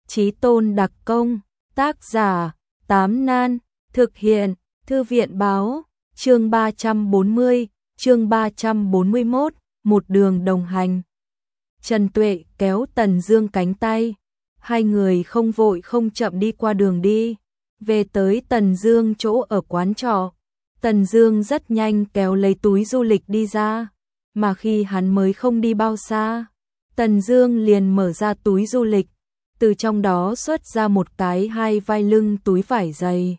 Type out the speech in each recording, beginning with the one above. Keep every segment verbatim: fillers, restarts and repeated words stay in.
Chí tôn đặc công, tác giả, Tám Nan, thực hiện, Thư viện báo, chương ba trăm bốn mươi, chương ba trăm bốn mươi mốt, một đường đồng hành. Trần Tuệ kéo Tần Dương cánh tay, hai người không vội không chậm đi qua đường đi, về tới Tần Dương chỗ ở quán trọ. Tần Dương rất nhanh kéo lấy túi du lịch đi ra, mà khi hắn mới không đi bao xa, Tần Dương liền mở ra túi du lịch, từ trong đó xuất ra một cái hai vai lưng túi vải dày,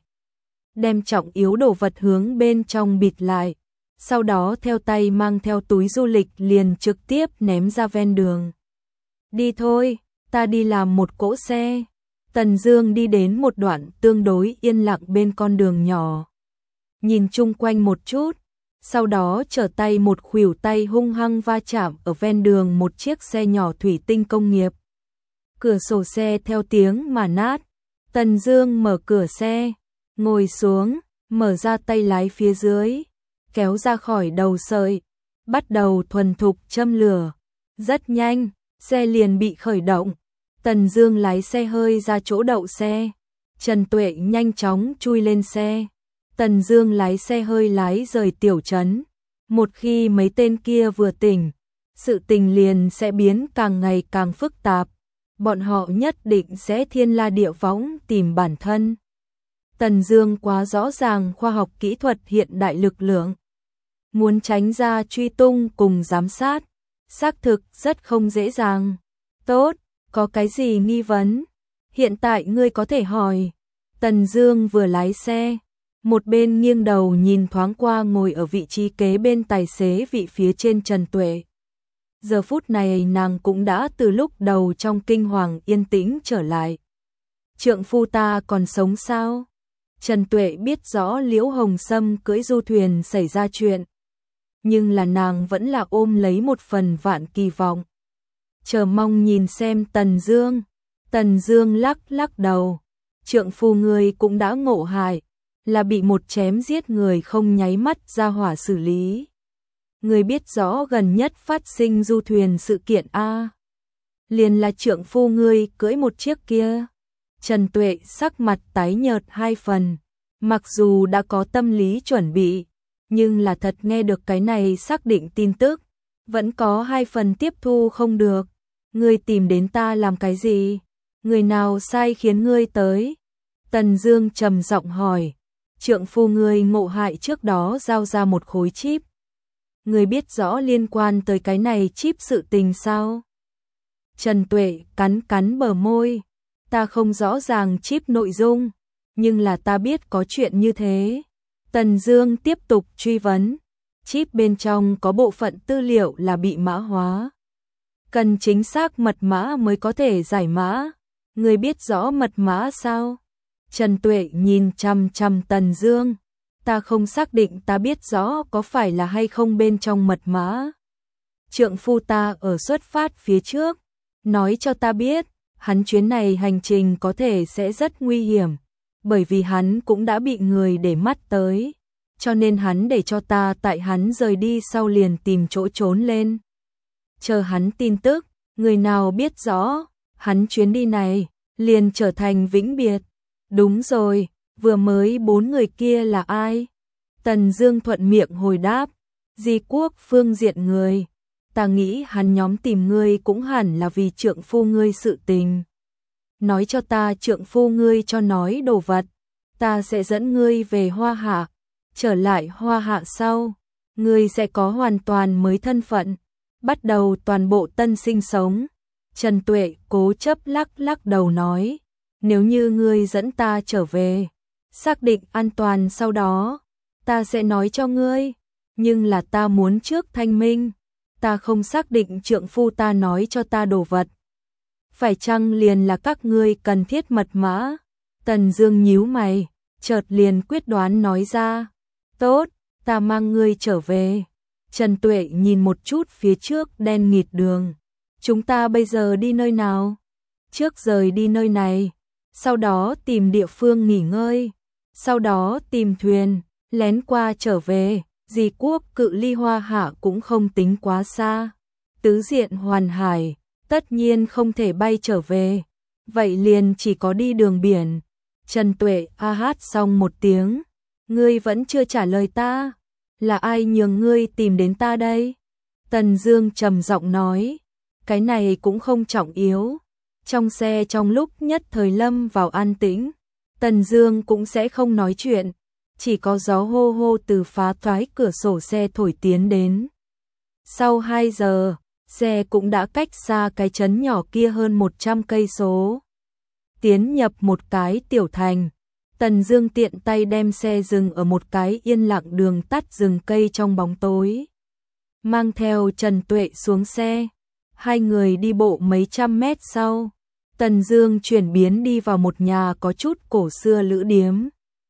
đem trọng yếu đồ vật hướng bên trong bịt lại, sau đó theo tay mang theo túi du lịch liền trực tiếp ném ra ven đường. Đi thôi, ta đi làm một cỗ xe. Tần Dương đi đến một đoạn tương đối yên lặng bên con đường nhỏ, nhìn chung quanh một chút, sau đó trở tay một khuỷu tay hung hăng va chạm ở ven đường một chiếc xe nhỏ thủy tinh công nghiệp. Cửa sổ xe theo tiếng mà nát. Tần Dương mở cửa xe, ngồi xuống, mở ra tay lái phía dưới, kéo ra khỏi đầu sợi, bắt đầu thuần thục châm lửa. Rất nhanh, xe liền bị khởi động. Tần Dương lái xe hơi ra chỗ đậu xe, Trần Tuệ nhanh chóng chui lên xe. Tần Dương lái xe hơi lái rời tiểu trấn. Một khi mấy tên kia vừa tỉnh, sự tình liền sẽ biến càng ngày càng phức tạp. Bọn họ nhất định sẽ thiên la địa võng tìm bản thân. Tần Dương quá rõ ràng khoa học kỹ thuật hiện đại lực lượng, muốn tránh ra truy tung cùng giám sát, xác thực rất không dễ dàng. Tốt, có cái gì nghi vấn? Hiện tại ngươi có thể hỏi. Tần Dương vừa lái xe, một bên nghiêng đầu nhìn thoáng qua ngồi ở vị trí kế bên tài xế vị phía trên Trần Tuệ. Giờ phút này nàng cũng đã từ lúc đầu trong kinh hoàng yên tĩnh trở lại. Trượng phu ta còn sống sao? Trần Tuệ biết rõ Liễu Hồng Sâm cưỡi du thuyền xảy ra chuyện, nhưng là nàng vẫn là ôm lấy một phần vạn kỳ vọng, chờ mong nhìn xem Tần Dương. Tần Dương lắc lắc đầu, trượng phu ngươi cũng đã ngộ hại, là bị một chém giết người không nháy mắt ra hỏa xử lý. Ngươi biết rõ gần nhất phát sinh du thuyền sự kiện a? Liền là trượng phu ngươi cưỡi một chiếc kia. Trần Tuệ sắc mặt tái nhợt hai phần, mặc dù đã có tâm lý chuẩn bị, nhưng là thật nghe được cái này xác định tin tức, vẫn có hai phần tiếp thu không được. Ngươi tìm đến ta làm cái gì? Người nào sai khiến ngươi tới? Tần Dương trầm giọng hỏi. Trượng phu ngươi ngộ hại trước đó giao ra một khối chip. Ngươi biết rõ liên quan tới cái này chip sự tình sao? Trần Tuệ cắn cắn bờ môi. Ta không rõ ràng chip nội dung, nhưng là ta biết có chuyện như thế. Tần Dương tiếp tục truy vấn. Chip bên trong có bộ phận tư liệu là bị mã hóa, cần chính xác mật mã mới có thể giải mã. Ngươi biết rõ mật mã sao? Trần Tuệ nhìn chằm chằm Tần Dương. Ta không xác định ta biết rõ có phải là hay không bên trong mật mã. Trượng phu ta ở xuất phát phía trước nói cho ta biết, hắn chuyến này hành trình có thể sẽ rất nguy hiểm, bởi vì hắn cũng đã bị người để mắt tới, cho nên hắn để cho ta tại hắn rời đi sau liền tìm chỗ trốn lên, chờ hắn tin tức. Người nào biết rõ, hắn chuyến đi này liền trở thành vĩnh biệt. Đúng rồi, vừa mới bốn người kia là ai? Tần Dương thuận miệng hồi đáp. Di quốc phương diện người. Ta nghĩ hắn nhóm tìm ngươi cũng hẳn là vì trượng phu ngươi sự tình. Nói cho ta trượng phu ngươi cho nói đồ vật, ta sẽ dẫn ngươi về Hoa Hạ. Trở lại Hoa Hạ sau, ngươi sẽ có hoàn toàn mới thân phận, bắt đầu toàn bộ tân sinh sống. Trần Tuệ cố chấp lắc lắc đầu nói, nếu như ngươi dẫn ta trở về, xác định an toàn sau đó, ta sẽ nói cho ngươi, nhưng là ta muốn trước thanh minh, ta không xác định trượng phu ta nói cho ta đồ vật phải chăng liền là các ngươi cần thiết mật mã. Tần Dương nhíu mày, chợt liền quyết đoán nói ra, tốt, ta mang ngươi trở về. Trần Tuệ nhìn một chút phía trước đen nghịt đường. Chúng ta bây giờ đi nơi nào? Trước rời đi nơi này, sau đó tìm địa phương nghỉ ngơi, sau đó tìm thuyền, lén qua trở về. Di quốc cự ly Hoa Hạ cũng không tính quá xa, tứ diện hoàn hải, tất nhiên không thể bay trở về. vậy liền chỉ có đi đường biển. Trần Tuệ a hát xong một tiếng, ngươi vẫn chưa trả lời ta, là ai nhường ngươi tìm đến ta đây? Tần Dương trầm giọng nói, cái này cũng không trọng yếu. Trong xe trong lúc nhất thời lâm vào an tĩnh, Tần Dương cũng sẽ không nói chuyện, chỉ có gió hô hô từ phá toái cửa sổ xe thổi tiến đến. Sau hai giờ, xe cũng đã cách xa cái trấn nhỏ kia hơn một trăm cây số. Tiến nhập một cái tiểu thành, Tần Dương tiện tay đem xe dừng ở một cái yên lặng đường tắt rừng cây trong bóng tối. Mang theo Trần Tuệ xuống xe, hai người đi bộ mấy trăm mét sau, Tần Dương chuyển biến đi vào một nhà có chút cổ xưa lữ điếm.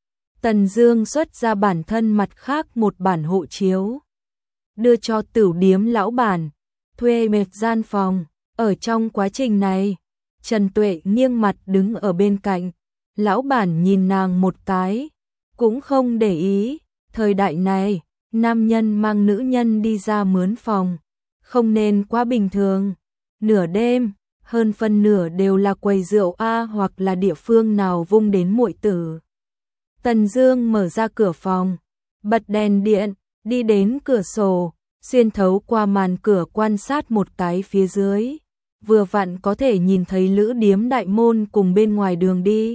Tần Dương xuất ra bản thân mặt khác một bản hộ chiếu, đưa cho tửu điếm lão bản, thuê một gian phòng. Ở trong quá trình này, Trần Tuệ nghiêng mặt đứng ở bên cạnh, lão bản nhìn nàng một cái, cũng không để ý. Thời đại này, nam nhân mang nữ nhân đi ra mướn phòng, không nên quá bình thường. Nửa đêm, hơn phân nửa đều là quầy rượu A hoặc là địa phương nào vung đến muội tử. Tần Dương mở ra cửa phòng, bật đèn điện, đi đến cửa sổ, xuyên thấu qua màn cửa quan sát một cái phía dưới, vừa vặn có thể nhìn thấy lữ điếm đại môn cùng bên ngoài đường đi.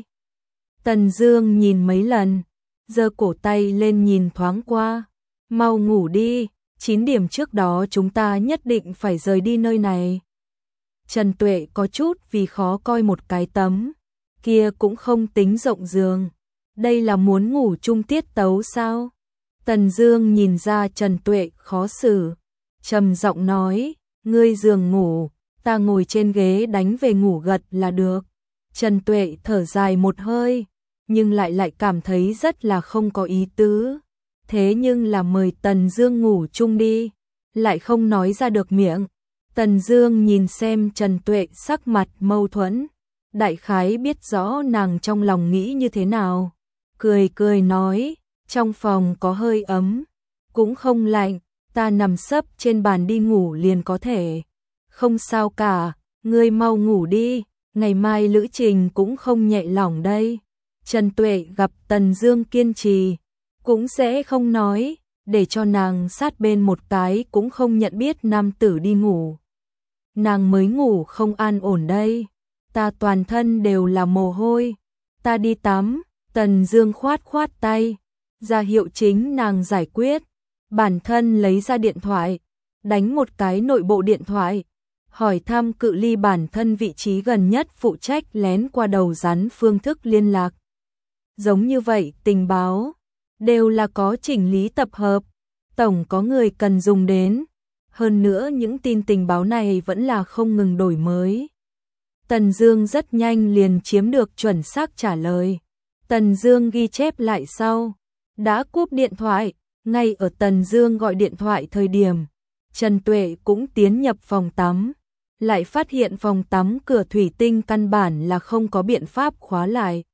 Tần Dương nhìn mấy lần, giơ cổ tay lên nhìn thoáng qua, mau ngủ đi, chín điểm trước đó chúng ta nhất định phải rời đi nơi này. Trần Tuệ có chút vì khó coi một cái tấm, kia cũng không tính rộng giường, đây là muốn ngủ chung tiết tấu sao? Tần Dương nhìn ra Trần Tuệ khó xử, trầm giọng nói, ngươi giường ngủ, ta ngồi trên ghế đánh về ngủ gật là được. Trần Tuệ thở dài một hơi, nhưng lại lại cảm thấy rất là không có ý tứ. Thế nhưng là mời Tần Dương ngủ chung đi, lại không nói ra được miệng. Tần Dương nhìn xem Trần Tuệ sắc mặt mâu thuẫn, đại khái biết rõ nàng trong lòng nghĩ như thế nào. Cười cười nói, trong phòng có hơi ấm, cũng không lạnh, ta nằm sấp trên bàn đi ngủ liền có thể. Không sao cả, ngươi mau ngủ đi, ngày mai lữ trình cũng không nhẹ lòng đây. Trần Tuệ gặp Tần Dương kiên trì, cũng sẽ không nói, để cho nàng sát bên một cái cũng không nhận biết nam tử đi ngủ. Nàng mới ngủ không an ổn đây, ta toàn thân đều là mồ hôi, ta đi tắm. Tần Dương khoát khoát tay, ra hiệu chính nàng giải quyết, bản thân lấy ra điện thoại, đánh một cái nội bộ điện thoại, hỏi thăm cự ly bản thân vị trí gần nhất phụ trách lén qua đầu rắn phương thức liên lạc. Giống như vậy tình báo, đều là có chỉnh lý tập hợp, tổng có người cần dùng đến, hơn nữa những tin tình báo này vẫn là không ngừng đổi mới. Tần Dương rất nhanh liền chiếm được chuẩn xác trả lời. Tần Dương ghi chép lại sau, đã cúp điện thoại, ngay ở Tần Dương gọi điện thoại thời điểm, Trần Tuệ cũng tiến nhập phòng tắm, lại phát hiện phòng tắm cửa thủy tinh căn bản là không có biện pháp khóa lại.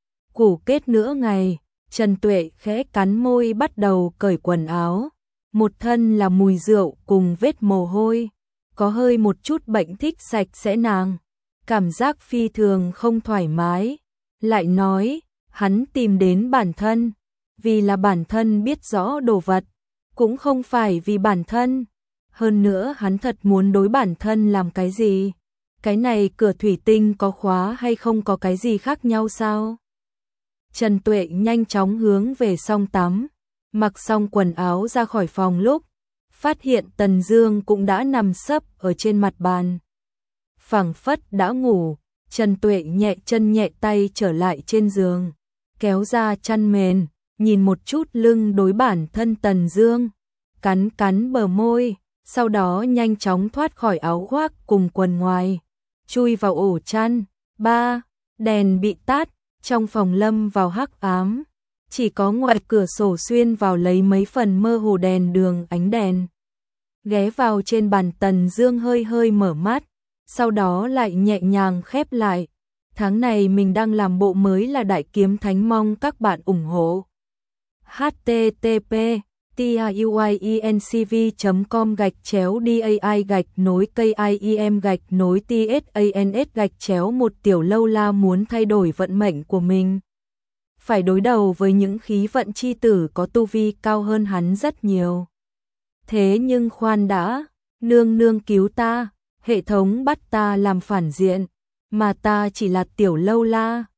Củ kết nửa ngày, Trần Tuệ khẽ cắn môi bắt đầu cởi quần áo, một thân là mùi rượu cùng vết mồ hôi, có hơi một chút bệnh thích sạch sẽ nàng, cảm giác phi thường không thoải mái, lại nói, hắn tìm đến bản thân, vì là bản thân biết rõ đồ vật, cũng không phải vì bản thân. Hơn nữa hắn thật muốn đối bản thân làm cái gì? Cái này cửa thủy tinh có khóa hay không có cái gì khác nhau sao? Trần Tuệ nhanh chóng hướng về xông tắm, mặc xong quần áo ra khỏi phòng lúc, phát hiện Tần Dương cũng đã nằm sấp ở trên mặt bàn. Phảng phất đã ngủ, Trần Tuệ nhẹ chân nhẹ tay trở lại trên giường, kéo ra chăn mền, nhìn một chút lưng đối bản thân Tần Dương, cắn cắn bờ môi, sau đó nhanh chóng thoát khỏi áo khoác cùng quần ngoài, chui vào ổ chăn. Ba, đèn bị tắt, trong phòng lâm vào hắc ám, chỉ có ngoài cửa sổ xuyên vào lấy mấy phần mơ hồ đèn đường ánh đèn. Ghé vào trên bàn Tần Dương hơi hơi mở mắt, sau đó lại nhẹ nhàng khép lại. Tháng này mình đang làm bộ mới là Đại Kiếm Thánh, mong các bạn ủng hộ. H T T P tiuyencv chấm com gạch chéo dai gạch nối kim gạch nối tsans gạch chéo một Tiểu Lâu La muốn thay đổi vận mệnh của mình. Phải đối đầu với những khí vận chi tử có tu vi cao hơn hắn rất nhiều. Thế nhưng khoan đã, nương nương cứu ta, hệ thống bắt ta làm phản diện, mà ta chỉ là Tiểu Lâu La.